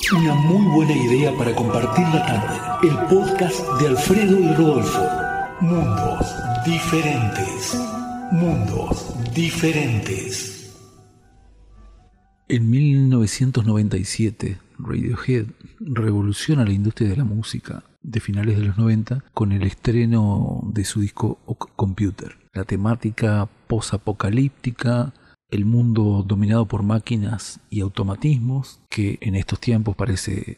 Una muy buena idea para compartir la tarde. El podcast de Alfredo y Rodolfo. Mundos diferentes. Mundos diferentes. En 1997, Radiohead revoluciona la industria de la música de finales de los 90 con el estreno de su disco Computer. La temática posapocalíptica, el mundo dominado por máquinas y automatismos, que en estos tiempos parece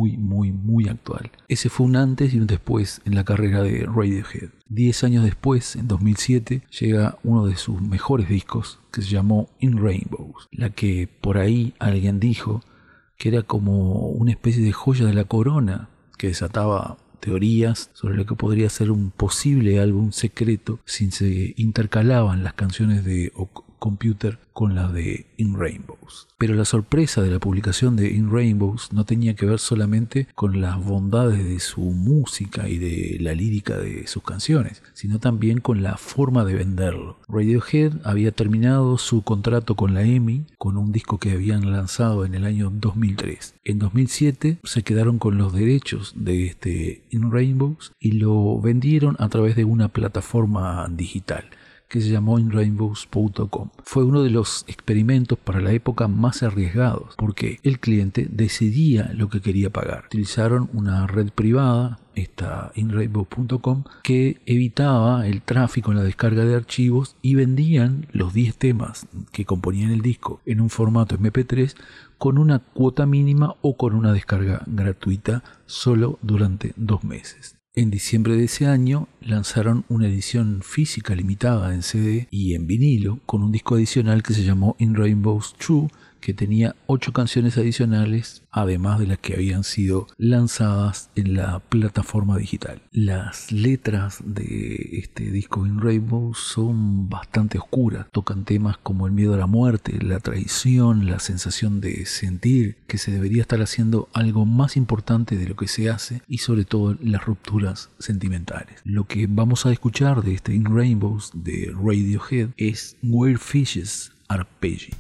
muy actual. Ese fue un antes y un después en la carrera de Radiohead. 10 años después, en 2007, llega uno de sus mejores discos, que se llamó In Rainbows, la que por ahí alguien dijo que era como una especie de joya de la corona, que desataba teorías sobre lo que podría ser un posible álbum secreto si se intercalaban las canciones de Computer con las de In Rainbows. Pero la sorpresa de la publicación de In Rainbows no tenía que ver solamente con las bondades de su música y de la lírica de sus canciones, sino también con la forma de venderlo. Radiohead había terminado su contrato con la EMI con un disco que habían lanzado en el año 2003. En 2007 se quedaron con los derechos de este In Rainbows y lo vendieron a través de una plataforma digital que se llamó inrainbows.com. Fue uno de los experimentos para la época más arriesgados, porque el cliente decidía lo que quería pagar. Utilizaron una red privada, esta inrainbows.com, que evitaba el tráfico en la descarga de archivos y vendían los 10 temas que componían el disco en un formato MP3 con una cuota mínima o con una descarga gratuita solo durante 2 meses. En diciembre de ese año lanzaron una edición física limitada en CD y en vinilo con un disco adicional que se llamó In Rainbows True, que tenía 8 canciones adicionales, además de las que habían sido lanzadas en la plataforma digital. Las letras de este disco In Rainbows son bastante oscuras. Tocan temas como el miedo a la muerte, la traición, la sensación de sentir que se debería estar haciendo algo más importante de lo que se hace y sobre todo las rupturas sentimentales. Lo que vamos a escuchar de este In Rainbows de Radiohead es Where Fishes Are Paging.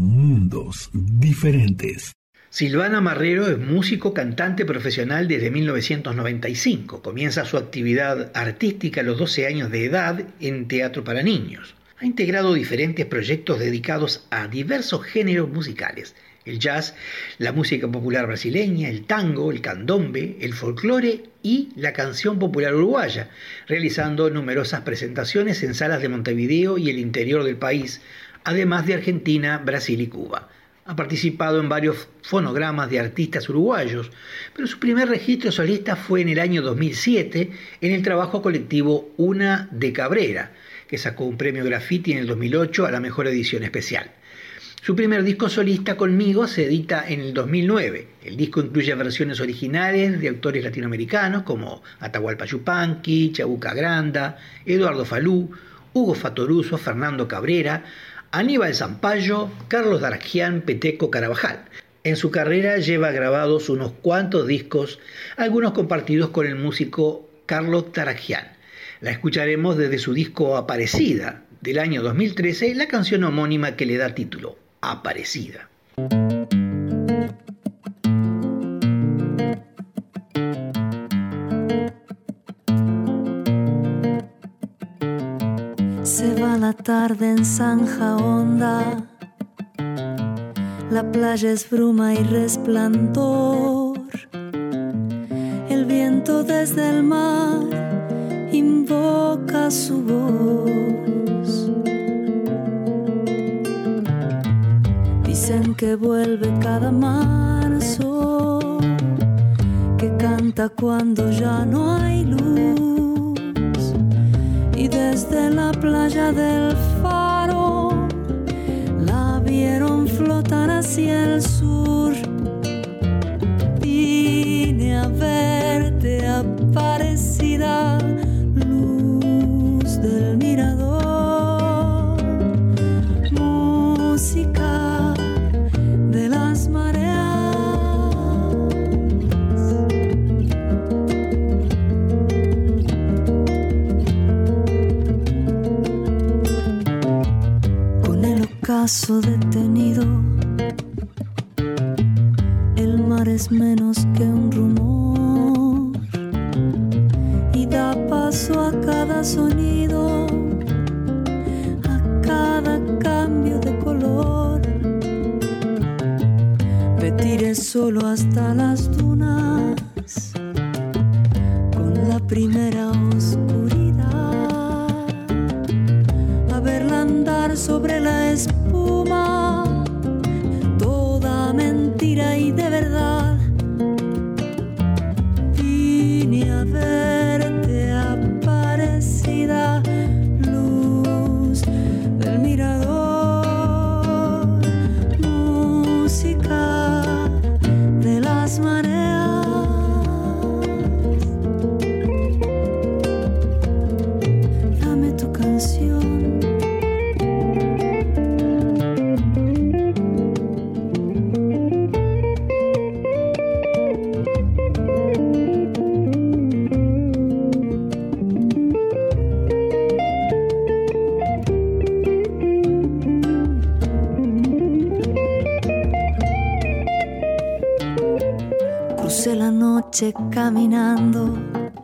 mundos diferentes. Silvana Marrero es músico, cantante profesional desde 1995. Comienza su actividad artística a los 12 años de edad en teatro para niños. Ha integrado diferentes proyectos dedicados a diversos géneros musicales: el jazz, la música popular brasileña, el tango, el candombe, el folclore y la canción popular uruguaya, realizando numerosas presentaciones en salas de Montevideo y el interior del país, además de Argentina, Brasil y Cuba. Ha participado en varios fonogramas de artistas uruguayos, pero su primer registro solista fue en el año 2007 en el trabajo colectivo Una de Cabrera, que sacó un premio Graffiti en el 2008 a la mejor edición especial. Su primer disco solista, Conmigo, se edita en el 2009. El disco incluye versiones originales de autores latinoamericanos como Atahualpa Yupanqui, Chabuca Granda, Eduardo Falú, Hugo Fatoruso, Fernando Cabrera, Aníbal Zampayo, Carlos Dargián, Peteco Carabajal. En su carrera lleva grabados unos cuantos discos, algunos compartidos con el músico Carlos Dargián. La escucharemos desde su disco Aparecida, del año 2013, la canción homónima que le da título, Aparecida. Se va la tarde en zanja honda, la playa es bruma y resplandor, el viento desde el mar invoca su voz. Dicen que vuelve cada marzo, que canta cuando ya no hay luz, y desde la playa del Faro la vieron flotar hacia el sur. Vine a verte, Aparecida, luz del mirador, música de las mareas. Con el ocaso detenido, el mar es menos que un rumor y da paso a cada sonido, a cada cambio de color. Me tiré solo hasta las dunas con la primera oscuridad, a verla andar sobre la espuma, toda mentira y de verdad. Vine a verte, Aparecida, luz del mirador, música de las mareas. Dame tu canción. Crucé la noche caminando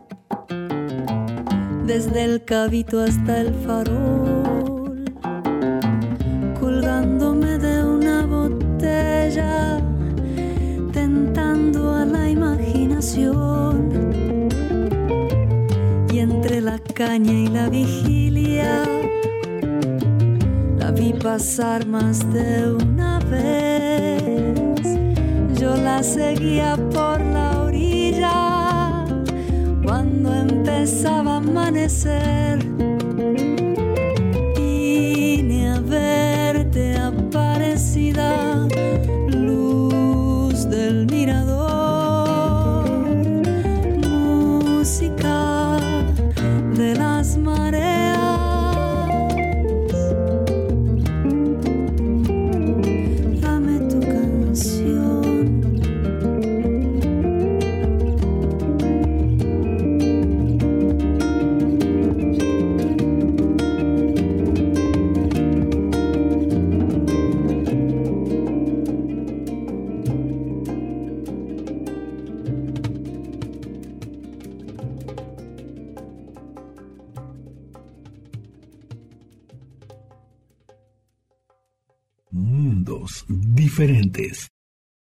desde el Cabito hasta el Farol, colgándome de una botella, tentando a la imaginación, y entre la caña y la vigilia la vi pasar más de una vez. Yo la seguía por la orilla cuando empezaba a amanecer. Vine a verte, Aparecida, luz del mirador, música de las mareas. Dame tu canción. Mundos diferentes.